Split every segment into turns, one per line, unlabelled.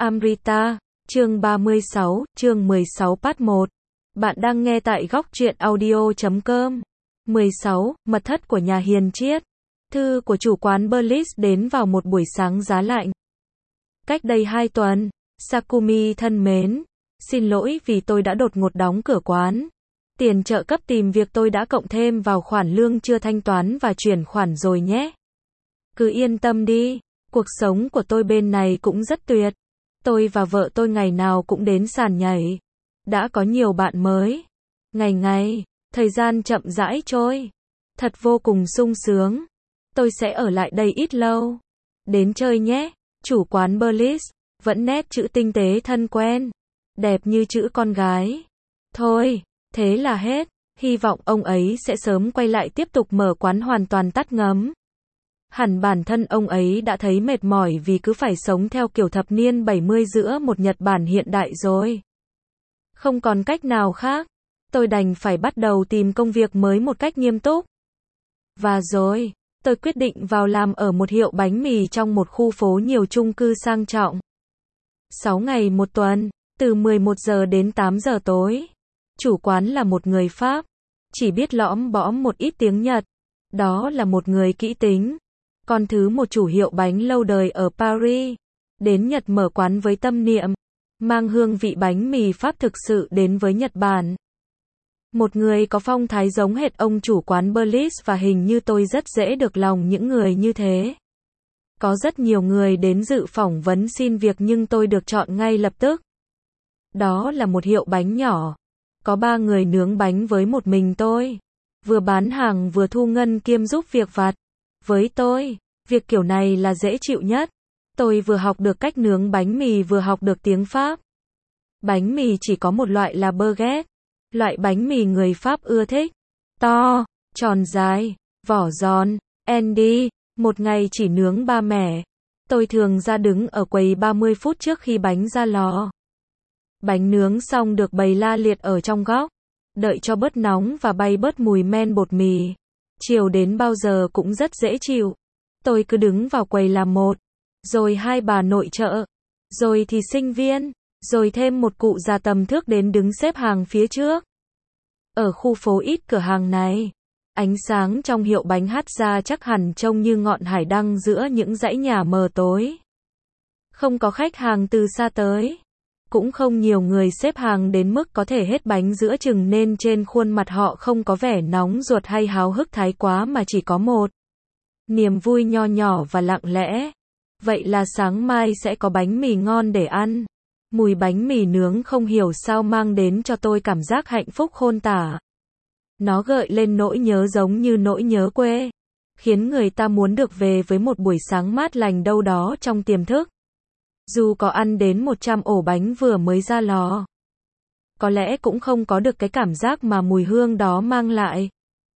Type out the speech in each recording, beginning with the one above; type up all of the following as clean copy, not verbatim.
Amrita, chương 36, chương 16 part 1. Bạn đang nghe tại góc truyện audio.com. 16. Mật thất của nhà hiền triết. Thư của chủ quán Berlis đến vào một buổi sáng giá lạnh. Cách đây 2 tuần, Sakumi thân mến, xin lỗi vì tôi đã đột ngột đóng cửa quán. Tiền trợ cấp tìm việc tôi đã cộng thêm vào khoản lương chưa thanh toán và chuyển khoản rồi nhé. Cứ yên tâm đi, cuộc sống của tôi bên này cũng rất tuyệt. Tôi và vợ tôi ngày nào cũng đến sàn nhảy. Đã có nhiều bạn mới. Ngày, thời gian chậm rãi trôi. Thật vô cùng sung sướng. Tôi sẽ ở lại đây ít lâu. Đến chơi nhé. Chủ quán Berlis, vẫn nét chữ tinh tế thân quen. Đẹp như chữ con gái. Thôi, thế là hết. Hy vọng ông ấy sẽ sớm quay lại tiếp tục mở quán hoàn toàn tắt ngấm. Hẳn bản thân ông ấy đã thấy mệt mỏi vì cứ phải sống theo kiểu thập niên 70 giữa một Nhật Bản hiện đại rồi. Không còn cách nào khác, tôi đành phải bắt đầu tìm công việc mới một cách nghiêm túc. Và rồi, tôi quyết định vào làm ở một hiệu bánh mì trong một khu phố nhiều chung cư sang trọng. 6 ngày một tuần, từ 11 giờ đến 8 giờ tối. Chủ quán là một người Pháp, chỉ biết lõm bõm một ít tiếng Nhật. Đó là một người kỹ tính. Con thứ một chủ hiệu bánh lâu đời ở Paris. Đến Nhật mở quán với tâm niệm mang hương vị bánh mì Pháp thực sự đến với Nhật Bản. Một người có phong thái giống hệt ông chủ quán Berlis và hình như tôi rất dễ được lòng những người như thế. Có rất nhiều người đến dự phỏng vấn xin việc nhưng tôi được chọn ngay lập tức. Đó là một hiệu bánh nhỏ. Có 3 người nướng bánh với một mình tôi. Vừa bán hàng vừa thu ngân kiêm giúp việc vặt. Với tôi, việc kiểu này là dễ chịu nhất. Tôi vừa học được cách nướng bánh mì vừa học được tiếng Pháp. Bánh mì chỉ có một loại là baguette. Loại bánh mì người Pháp ưa thích. To, tròn dài, vỏ giòn, Andy. Một ngày chỉ nướng 3 mẻ. Tôi thường ra đứng ở quầy 30 phút trước khi bánh ra lò. Bánh nướng xong được bày la liệt ở trong góc. Đợi cho bớt nóng và bay bớt mùi men bột mì. Chiều đến bao giờ cũng rất dễ chịu. Tôi cứ đứng vào quầy làm một. Rồi 2 bà nội trợ. Rồi thì sinh viên. Rồi thêm một cụ già tầm thước đến đứng xếp hàng phía trước. Ở khu phố ít cửa hàng này, ánh sáng trong hiệu bánh hắt ra chắc hẳn trông như ngọn hải đăng giữa những dãy nhà mờ tối. Không có khách hàng từ xa tới. Cũng không nhiều người xếp hàng đến mức có thể hết bánh giữa chừng nên trên khuôn mặt họ không có vẻ nóng ruột hay háo hức thái quá mà chỉ có một niềm vui nho nhỏ và lặng lẽ. Vậy là sáng mai sẽ có bánh mì ngon để ăn. Mùi bánh mì nướng không hiểu sao mang đến cho tôi cảm giác hạnh phúc khôn tả. Nó gợi lên nỗi nhớ giống như nỗi nhớ quê. Khiến người ta muốn được về với một buổi sáng mát lành đâu đó trong tiềm thức. Dù có ăn đến 100 ổ bánh vừa mới ra lò, có lẽ cũng không có được cái cảm giác mà mùi hương đó mang lại.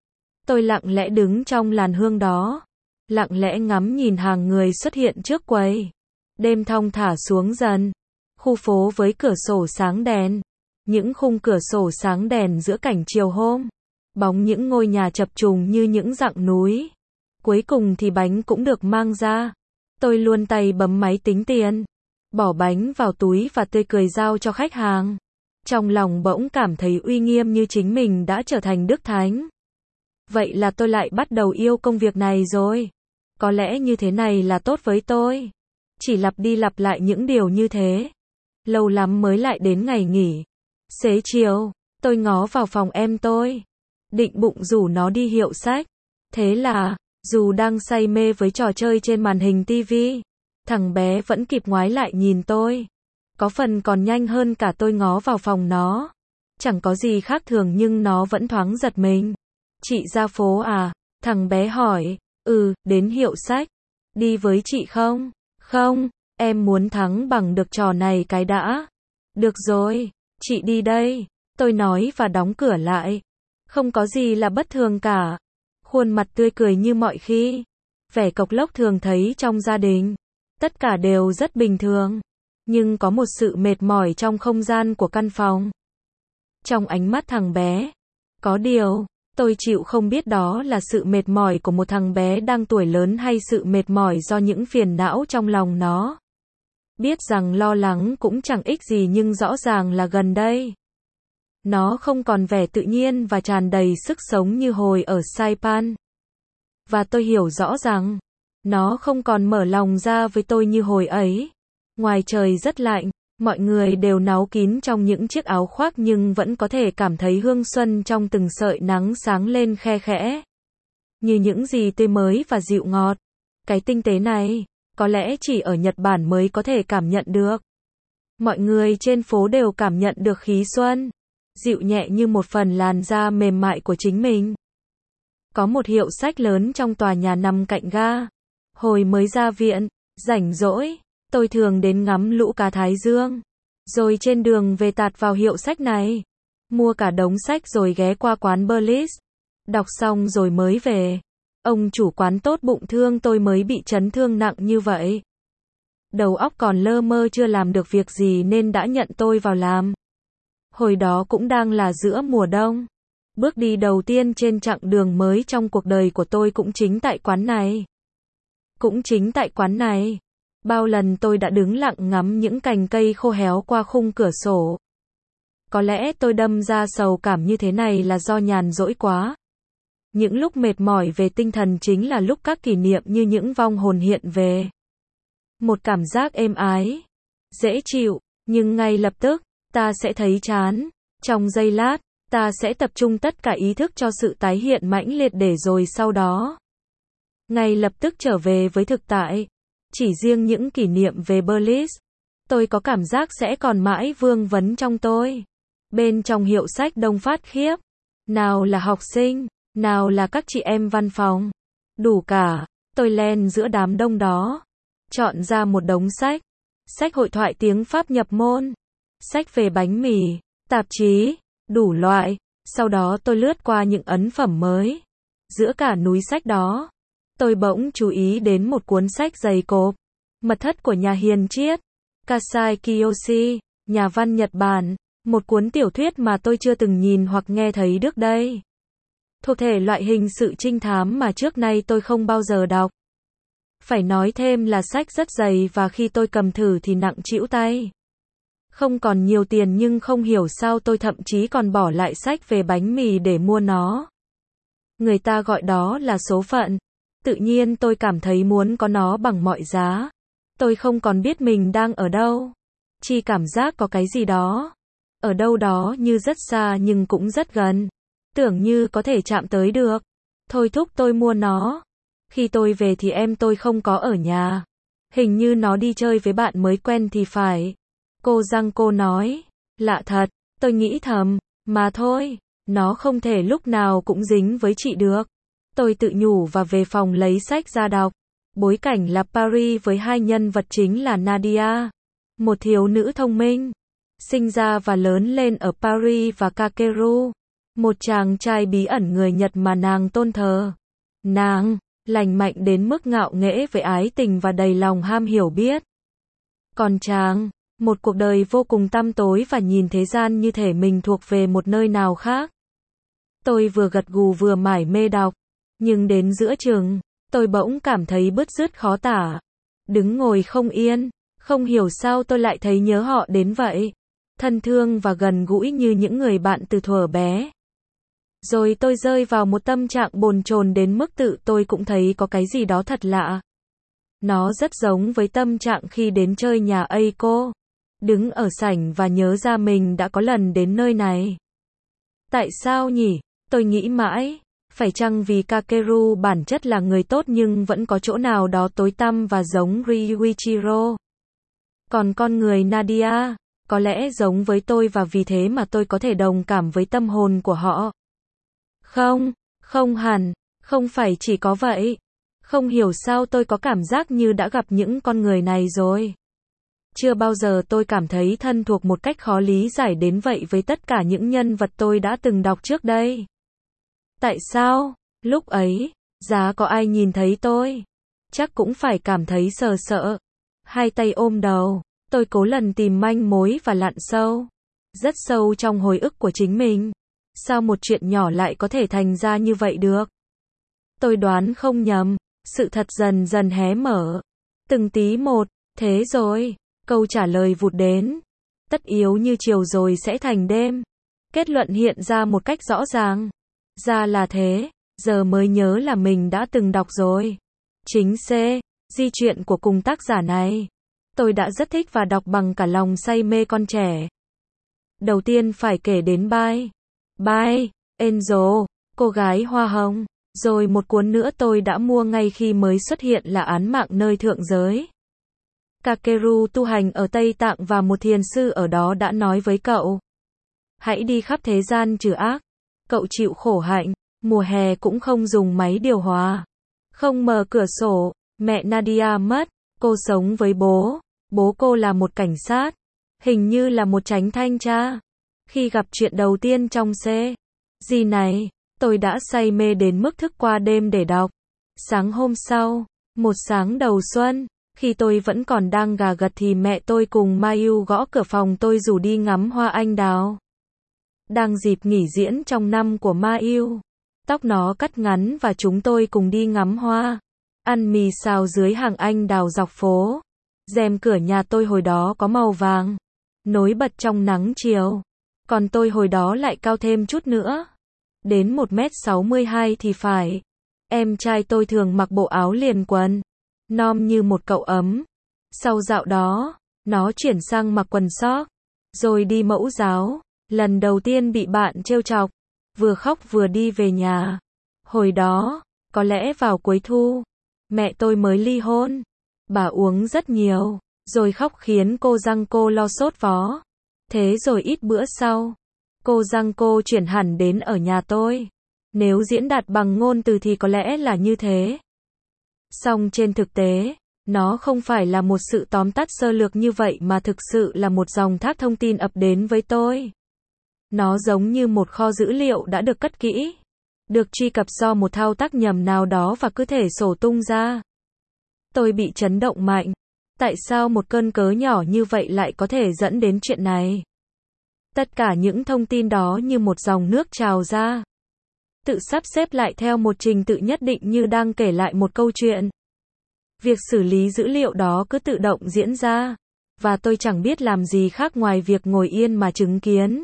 Tôi lặng lẽ đứng trong làn hương đó. Lặng lẽ ngắm nhìn hàng người xuất hiện trước quầy. Đêm thong thả xuống dần. Khu phố với cửa sổ sáng đèn. Những khung cửa sổ sáng đèn giữa cảnh chiều hôm. Bóng những ngôi nhà chập trùng như những dặng núi. Cuối cùng thì bánh cũng được mang ra. Tôi luôn tay bấm máy tính tiền. Bỏ bánh vào túi và tươi cười giao cho khách hàng. Trong lòng bỗng cảm thấy uy nghiêm như chính mình đã trở thành Đức Thánh. Vậy là tôi lại bắt đầu yêu công việc này rồi. Có lẽ như thế này là tốt với tôi. Chỉ lặp đi lặp lại những điều như thế. Lâu lắm mới lại đến ngày nghỉ. Xế chiều, tôi ngó vào phòng em tôi. Định bụng rủ nó đi hiệu sách. Thế là, dù đang say mê với trò chơi trên màn hình tivi, thằng bé vẫn kịp ngoái lại nhìn tôi. Có phần còn nhanh hơn cả tôi ngó vào phòng nó. Chẳng có gì khác thường nhưng nó vẫn thoáng giật mình. Chị ra phố à? Thằng bé hỏi. Đến hiệu sách. Đi với chị không? Không, em muốn thắng bằng được trò này cái đã. Được rồi, chị đi đây. Tôi nói và đóng cửa lại. Không có gì là bất thường cả. Khuôn mặt tươi cười như mọi khi. Vẻ cộc lốc thường thấy trong gia đình. Tất cả đều rất bình thường. Nhưng có một sự mệt mỏi trong không gian của căn phòng. Trong ánh mắt thằng bé. Có điều, tôi chịu không biết đó là sự mệt mỏi của một thằng bé đang tuổi lớn hay sự mệt mỏi do những phiền não trong lòng nó. Biết rằng lo lắng cũng chẳng ích gì nhưng rõ ràng là gần đây. Nó không còn vẻ tự nhiên và tràn đầy sức sống như hồi ở Saipan. Và tôi hiểu rõ rằng, nó không còn mở lòng ra với tôi như hồi ấy. Ngoài trời rất lạnh, mọi người đều náu kín trong những chiếc áo khoác nhưng vẫn có thể cảm thấy hương xuân trong từng sợi nắng sáng lên khe khẽ. Như những gì tươi mới và dịu ngọt. Cái tinh tế này, có lẽ chỉ ở Nhật Bản mới có thể cảm nhận được. Mọi người trên phố đều cảm nhận được khí xuân, dịu nhẹ như một phần làn da mềm mại của chính mình. Có một hiệu sách lớn trong tòa nhà nằm cạnh ga. Hồi mới ra viện, rảnh rỗi, tôi thường đến ngắm lũ cá Thái Dương. Rồi trên đường về tạt vào hiệu sách này. Mua cả đống sách rồi ghé qua quán Berlis. Đọc xong rồi mới về. Ông chủ quán tốt bụng thương tôi mới bị chấn thương nặng như vậy. Đầu óc còn lơ mơ chưa làm được việc gì nên đã nhận tôi vào làm. Hồi đó cũng đang là giữa mùa đông. Bước đi đầu tiên trên chặng đường mới trong cuộc đời của tôi cũng chính tại quán này. Cũng chính tại quán này. Bao lần tôi đã đứng lặng ngắm những cành cây khô héo qua khung cửa sổ. Có lẽ tôi đâm ra sầu cảm như thế này là do nhàn rỗi quá. Những lúc mệt mỏi về tinh thần chính là lúc các kỷ niệm như những vong hồn hiện về. Một cảm giác êm ái, dễ chịu, nhưng ngay lập tức, ta sẽ thấy chán. Trong giây lát, ta sẽ tập trung tất cả ý thức cho sự tái hiện mãnh liệt để rồi sau đó ngay lập tức trở về với thực tại. Chỉ riêng những kỷ niệm về Berlis, tôi có cảm giác sẽ còn mãi vương vấn trong tôi. Bên trong hiệu sách đông phát khiếp, nào là học sinh, nào là các chị em văn phòng, đủ cả. Tôi len giữa đám đông đó, chọn ra một đống sách, sách hội thoại tiếng Pháp nhập môn, sách về bánh mì, tạp chí, đủ loại. Sau đó tôi lướt qua những ấn phẩm mới. Giữa cả núi sách đó, tôi bỗng chú ý đến một cuốn sách dày cộp, Mật thất của nhà hiền triết, Kasai Kiyoshi, nhà văn Nhật Bản, một cuốn tiểu thuyết mà tôi chưa từng nhìn hoặc nghe thấy trước đây. Thuộc thể loại hình sự trinh thám mà trước nay tôi không bao giờ đọc. Phải nói thêm là sách rất dày và khi tôi cầm thử thì nặng trĩu tay. Không còn nhiều tiền nhưng không hiểu sao tôi thậm chí còn bỏ lại sách về bánh mì để mua nó. Người ta gọi đó là số phận. Tự nhiên tôi cảm thấy muốn có nó bằng mọi giá. Tôi không còn biết mình đang ở đâu. Chỉ cảm giác có cái gì đó. Ở đâu đó như rất xa nhưng cũng rất gần. Tưởng như có thể chạm tới được. Thôi thúc tôi mua nó. Khi tôi về thì em tôi không có ở nhà. Hình như nó đi chơi với bạn mới quen thì phải. Cô Giang cô nói. Lạ thật, tôi nghĩ thầm. Mà thôi, nó không thể lúc nào cũng dính với chị được. Tôi tự nhủ và về phòng lấy sách ra đọc. Bối cảnh là Paris với hai nhân vật chính là Nadia, một thiếu nữ thông minh, sinh ra và lớn lên ở Paris, và Kakeru, một chàng trai bí ẩn người Nhật mà nàng tôn thờ. Nàng, lành mạnh đến mức ngạo nghễ về ái tình và đầy lòng ham hiểu biết. Còn chàng, một cuộc đời vô cùng tăm tối và nhìn thế gian như thể mình thuộc về một nơi nào khác. Tôi vừa gật gù vừa mải mê đọc. Nhưng đến giữa chừng, tôi bỗng cảm thấy bứt rứt khó tả. Đứng ngồi không yên, không hiểu sao tôi lại thấy nhớ họ đến vậy. Thân thương và gần gũi như những người bạn từ thuở bé. Rồi tôi rơi vào một tâm trạng bồn chồn đến mức tự tôi cũng thấy có cái gì đó thật lạ. Nó rất giống với tâm trạng khi đến chơi nhà Eiko. Đứng ở sảnh và nhớ ra mình đã có lần đến nơi này. Tại sao nhỉ? Tôi nghĩ mãi. Phải chăng vì Kakeru bản chất là người tốt nhưng vẫn có chỗ nào đó tối tăm và giống Ryuichiro. Còn con người Nadia, có lẽ giống với tôi và vì thế mà tôi có thể đồng cảm với tâm hồn của họ. Không, không hẳn, không phải chỉ có vậy. Không hiểu sao tôi có cảm giác như đã gặp những con người này rồi. Chưa bao giờ tôi cảm thấy thân thuộc một cách khó lý giải đến vậy với tất cả những nhân vật tôi đã từng đọc trước đây. Tại sao? Lúc ấy, giá có ai nhìn thấy tôi? Chắc cũng phải cảm thấy sợ sợ. Hai tay ôm đầu, tôi cố lần tìm manh mối và lặn sâu. Rất sâu trong hồi ức của chính mình. Sao một chuyện nhỏ lại có thể thành ra như vậy được? Tôi đoán không nhầm, sự thật dần dần hé mở. Từng tí một, thế rồi, Câu trả lời vụt đến. Tất yếu như chiều rồi sẽ thành đêm. Kết luận hiện ra một cách rõ ràng. Ra là thế, giờ mới nhớ là mình đã từng đọc rồi. Chính C. Di truyện của cùng tác giả này. Tôi đã rất thích và đọc bằng cả lòng say mê con trẻ. Đầu tiên phải kể đến By Angel, cô gái hoa hồng. Rồi một cuốn nữa tôi đã mua ngay khi mới xuất hiện là Án mạng nơi thượng giới. Kakeru tu hành ở Tây Tạng và một thiền sư ở đó đã nói với cậu. Hãy đi khắp thế gian trừ ác. Cậu chịu khổ hạnh, mùa hè cũng không dùng máy điều hòa. Không mở cửa sổ, mẹ Nadia mất, cô sống với bố. Bố cô là một cảnh sát, hình như là một chánh thanh tra. Khi gặp chuyện đầu tiên trong gì này, tôi đã say mê đến mức thức qua đêm để đọc. Sáng hôm sau, một sáng đầu xuân, khi tôi vẫn còn đang gà gật thì mẹ tôi cùng Mayu gõ cửa phòng tôi rủ đi ngắm hoa anh đào. Đang dịp nghỉ diễn trong năm của Mayu, tóc nó cắt ngắn và chúng tôi cùng đi ngắm hoa, ăn mì xào dưới hàng anh đào dọc phố. Rèm cửa nhà tôi hồi đó có màu vàng, nối bật trong nắng chiều. Còn tôi hồi đó lại cao thêm chút nữa. Đến 1m62 thì phải. Em trai tôi thường mặc bộ áo liền quần, nom như một cậu ấm. Sau dạo đó, nó chuyển sang mặc quần sóc, rồi đi mẫu giáo. Lần đầu tiên bị bạn trêu chọc, vừa khóc vừa đi về nhà. Hồi đó, có lẽ vào cuối thu, mẹ tôi mới ly hôn. Bà uống rất nhiều, rồi khóc khiến cô Giang cô lo sốt vó. Thế rồi ít bữa sau, cô Giang cô chuyển hẳn đến ở nhà tôi. Nếu diễn đạt bằng ngôn từ thì có lẽ là như thế. Song trên thực tế, nó không phải là một sự tóm tắt sơ lược như vậy mà thực sự là một dòng thác thông tin ập đến với tôi. Nó giống như một kho dữ liệu đã được cất kỹ, được truy cập do một thao tác nhầm nào đó và cứ thể sổ tung ra. Tôi bị chấn động mạnh. Tại sao một cơn cớ nhỏ như vậy lại có thể dẫn đến chuyện này? Tất cả những thông tin đó như một dòng nước trào ra, tự sắp xếp lại theo một trình tự nhất định như đang kể lại một câu chuyện. Việc xử lý dữ liệu đó cứ tự động diễn ra, và tôi chẳng biết làm gì khác ngoài việc ngồi yên mà chứng kiến.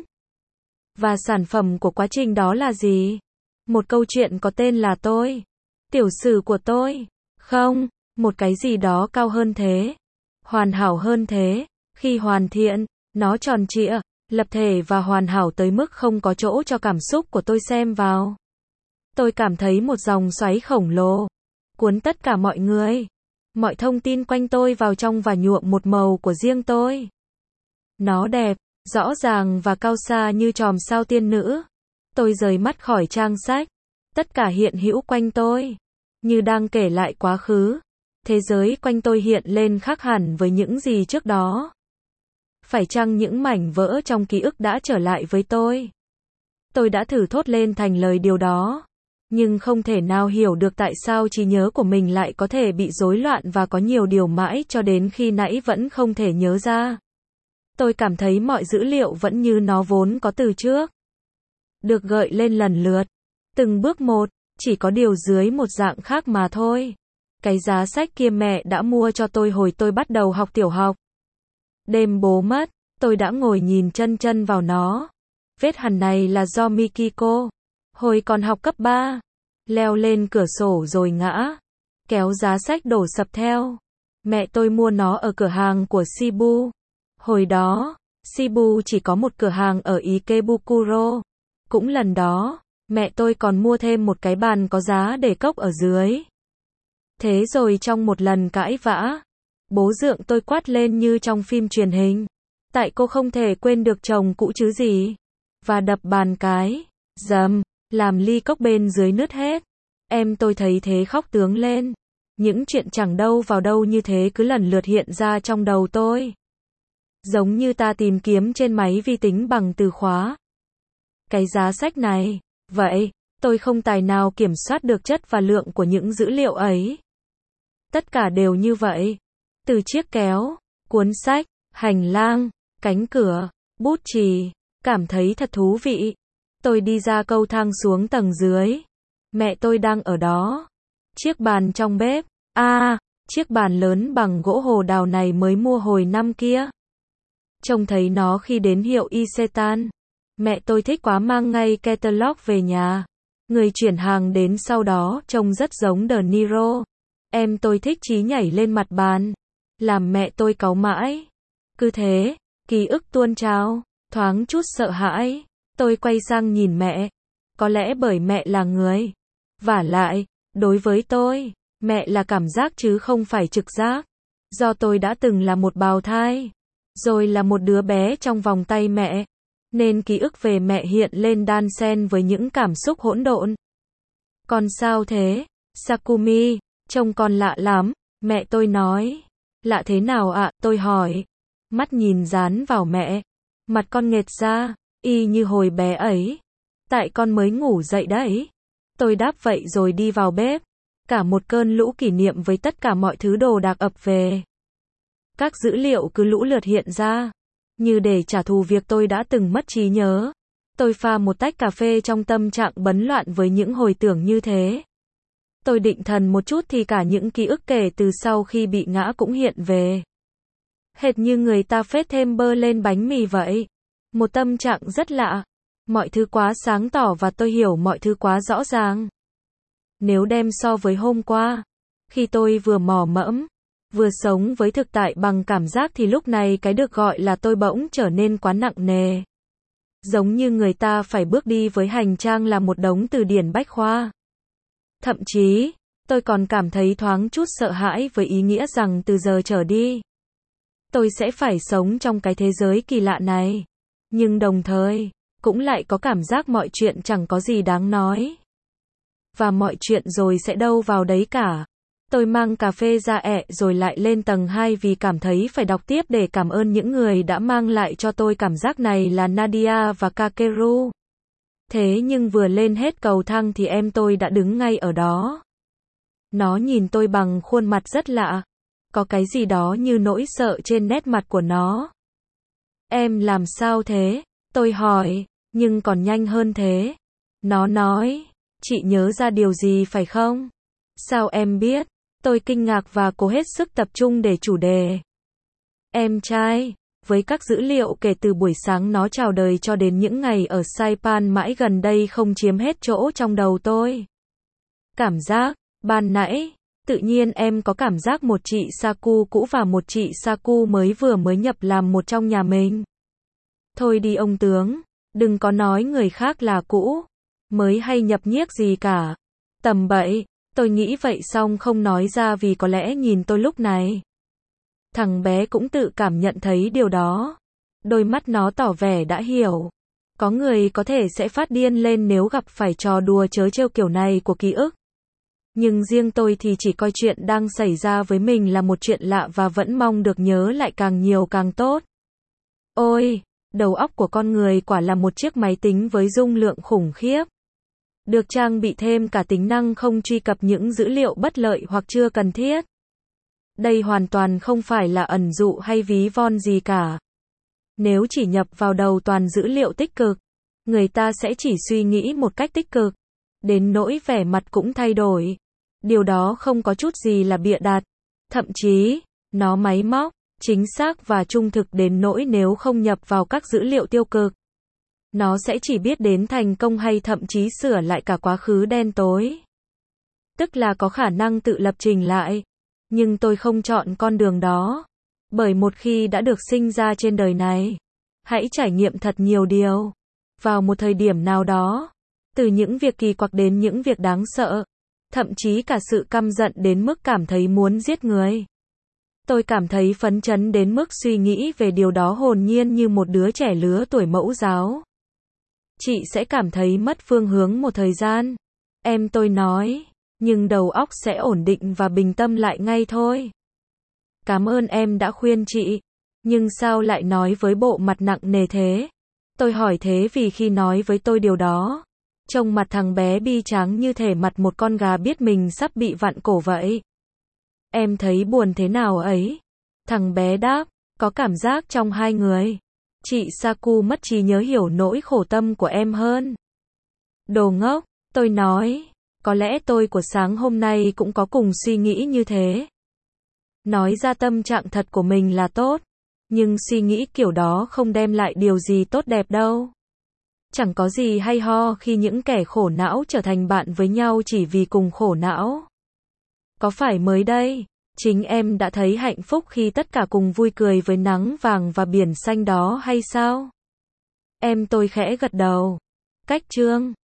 Và sản phẩm của quá trình đó là gì? Một câu chuyện có tên là tôi. Tiểu sử của tôi. Không, một cái gì đó cao hơn thế. Hoàn hảo hơn thế. Khi hoàn thiện, nó tròn trịa, lập thể và hoàn hảo tới mức không có chỗ cho cảm xúc của tôi xem vào. Tôi cảm thấy một dòng xoáy khổng lồ, cuốn tất cả mọi người, mọi thông tin quanh tôi vào trong và nhuộm một màu của riêng tôi. Nó đẹp, rõ ràng và cao xa như chòm sao tiên nữ. Tôi rời mắt khỏi trang sách. Tất cả hiện hữu quanh tôi, như đang kể lại quá khứ. Thế giới quanh tôi hiện lên khác hẳn với những gì trước đó. Phải chăng những mảnh vỡ trong ký ức đã trở lại với tôi? Tôi đã thử thốt lên thành lời điều đó, nhưng không thể nào hiểu được tại sao trí nhớ của mình lại có thể bị rối loạn và có nhiều điều mãi cho đến khi nãy vẫn không thể nhớ ra. Tôi cảm thấy mọi dữ liệu vẫn như nó vốn có từ trước, được gợi lên lần lượt, từng bước một, chỉ có điều dưới một dạng khác mà thôi. Cái giá sách kia mẹ đã mua cho tôi hồi tôi bắt đầu học tiểu học. Đêm bố mất, tôi đã ngồi nhìn chân chân vào nó. Vết hằn này là do Mikiko, hồi còn học cấp 3, leo lên cửa sổ rồi ngã, kéo giá sách đổ sập theo. Mẹ tôi mua nó ở cửa hàng của Shibu. Hồi đó, Shibu chỉ có một cửa hàng ở Ikebukuro. Cũng lần đó, mẹ tôi còn mua thêm một cái bàn có giá để cốc ở dưới. Thế rồi trong một lần cãi vã, bố dượng tôi quát lên như trong phim truyền hình. Tại cô không thể quên được chồng cũ chứ gì. Và đập bàn cái, dầm, làm ly cốc bên dưới nứt hết. Em tôi thấy thế khóc tướng lên. Những chuyện chẳng đâu vào đâu như thế cứ lần lượt hiện ra trong đầu tôi. Giống như ta tìm kiếm trên máy vi tính bằng từ khóa. Cái giá sách này, vậy, tôi không tài nào kiểm soát được chất và lượng của những dữ liệu ấy. Tất cả đều như vậy. Từ chiếc kéo, cuốn sách, hành lang, cánh cửa, bút chì, cảm thấy thật thú vị. Tôi đi ra cầu thang xuống tầng dưới. Mẹ tôi đang ở đó. Chiếc bàn trong bếp. Chiếc bàn lớn bằng gỗ hồ đào này mới mua hồi năm kia. Trông thấy nó khi đến hiệu Isetan. Mẹ tôi thích quá mang ngay catalog về nhà. Người chuyển hàng đến sau đó trông rất giống De Niro. Em tôi thích chí nhảy lên mặt bàn. Làm mẹ tôi cáu mãi. Cứ thế, ký ức tuôn trào, thoáng chút sợ hãi. Tôi quay sang nhìn mẹ. Có lẽ bởi mẹ là người. Vả lại, đối với tôi, mẹ là cảm giác chứ không phải trực giác. Do tôi đã từng là một bào thai, rồi là một đứa bé trong vòng tay mẹ, nên ký ức về mẹ hiện lên đan xen với những cảm xúc hỗn độn. Con sao thế, Sakumi, trông con lạ lắm, mẹ tôi nói. Lạ thế nào ạ, tôi hỏi. Mắt nhìn dán vào mẹ, mặt con nghệt ra, y như hồi bé ấy. Tại con mới ngủ dậy đấy. Tôi đáp vậy rồi đi vào bếp. Cả một cơn lũ kỷ niệm với tất cả mọi thứ đồ đạc ập về. Các dữ liệu cứ lũ lượt hiện ra. Như để trả thù việc tôi đã từng mất trí nhớ. Tôi pha một tách cà phê trong tâm trạng bấn loạn với những hồi tưởng như thế. Tôi định thần một chút thì cả những ký ức kể từ sau khi bị ngã cũng hiện về. Hệt như người ta phết thêm bơ lên bánh mì vậy. Một tâm trạng rất lạ. Mọi thứ quá sáng tỏ và tôi hiểu mọi thứ quá rõ ràng. Nếu đem so với hôm qua, khi tôi vừa mò mẫm, vừa sống với thực tại bằng cảm giác thì lúc này cái được gọi là tôi bỗng trở nên quá nặng nề. Giống như người ta phải bước đi với hành trang là một đống từ điển bách khoa. Thậm chí, tôi còn cảm thấy thoáng chút sợ hãi với ý nghĩa rằng từ giờ trở đi, tôi sẽ phải sống trong cái thế giới kỳ lạ này. Nhưng đồng thời, cũng lại có cảm giác mọi chuyện chẳng có gì đáng nói. Và mọi chuyện rồi sẽ đâu vào đấy cả. Tôi mang cà phê ra rồi lại lên tầng 2 vì cảm thấy phải đọc tiếp để cảm ơn những người đã mang lại cho tôi cảm giác này là Nadia và Kakeru. Thế nhưng vừa lên hết cầu thang thì em tôi đã đứng ngay ở đó. Nó nhìn tôi bằng khuôn mặt rất lạ. Có cái gì đó như nỗi sợ trên nét mặt của nó. Em làm sao thế? Tôi hỏi, nhưng còn nhanh hơn thế. Nó nói, chị nhớ ra điều gì phải không? Sao em biết? Tôi kinh ngạc và cố hết sức tập trung để chủ đề. Em trai, với các dữ liệu kể từ buổi sáng nó chào đời cho đến những ngày ở Saipan mãi gần đây không chiếm hết chỗ trong đầu tôi. Cảm giác, ban nãy, tự nhiên em có cảm giác một chị Saku cũ và một chị Saku vừa mới nhập làm một trong nhà mình. Thôi đi ông tướng, đừng có nói người khác là cũ, mới hay nhập nhiếc gì cả. Tầm bậy, tôi nghĩ vậy xong không nói ra vì có lẽ nhìn tôi lúc này. Thằng bé cũng tự cảm nhận thấy điều đó. Đôi mắt nó tỏ vẻ đã hiểu. Có người có thể sẽ phát điên lên nếu gặp phải trò đùa trớ trêu kiểu này của ký ức. Nhưng riêng tôi thì chỉ coi chuyện đang xảy ra với mình là một chuyện lạ và vẫn mong được nhớ lại càng nhiều càng tốt. Ôi, đầu óc của con người quả là một chiếc máy tính với dung lượng khủng khiếp. Được trang bị thêm cả tính năng không truy cập những dữ liệu bất lợi hoặc chưa cần thiết. Đây hoàn toàn không phải là ẩn dụ hay ví von gì cả. Nếu chỉ nhập vào đầu toàn dữ liệu tích cực, người ta sẽ chỉ suy nghĩ một cách tích cực. Đến nỗi vẻ mặt cũng thay đổi. Điều đó không có chút gì là bịa đặt. Thậm chí, nó máy móc, chính xác và trung thực đến nỗi nếu không nhập vào các dữ liệu tiêu cực, nó sẽ chỉ biết đến thành công hay thậm chí sửa lại cả quá khứ đen tối. Tức là có khả năng tự lập trình lại. Nhưng tôi không chọn con đường đó. Bởi một khi đã được sinh ra trên đời này, hãy trải nghiệm thật nhiều điều. Vào một thời điểm nào đó, từ những việc kỳ quặc đến những việc đáng sợ, thậm chí cả sự căm giận đến mức cảm thấy muốn giết người. Tôi cảm thấy phấn chấn đến mức suy nghĩ về điều đó hồn nhiên như một đứa trẻ lứa tuổi mẫu giáo. Chị sẽ cảm thấy mất phương hướng một thời gian. Em tôi nói, nhưng đầu óc sẽ ổn định và bình tâm lại ngay thôi. Cảm ơn em đã khuyên chị. Nhưng sao lại nói với bộ mặt nặng nề thế? Tôi hỏi thế vì khi nói với tôi điều đó, trông mặt thằng bé bi tráng như thể mặt một con gà biết mình sắp bị vặn cổ vậy. Em thấy buồn thế nào ấy? Thằng bé đáp, có cảm giác trong hai người. Chị Saku mất trí nhớ hiểu nỗi khổ tâm của em hơn. Đồ ngốc, tôi nói, có lẽ tôi của sáng hôm nay cũng có cùng suy nghĩ như thế. Nói ra tâm trạng thật của mình là tốt, nhưng suy nghĩ kiểu đó không đem lại điều gì tốt đẹp đâu. Chẳng có gì hay ho khi những kẻ khổ não trở thành bạn với nhau chỉ vì cùng khổ não. Có phải mới đây, chính em đã thấy hạnh phúc khi tất cả cùng vui cười với nắng vàng và biển xanh đó hay sao? Em tôi khẽ gật đầu. Cách chương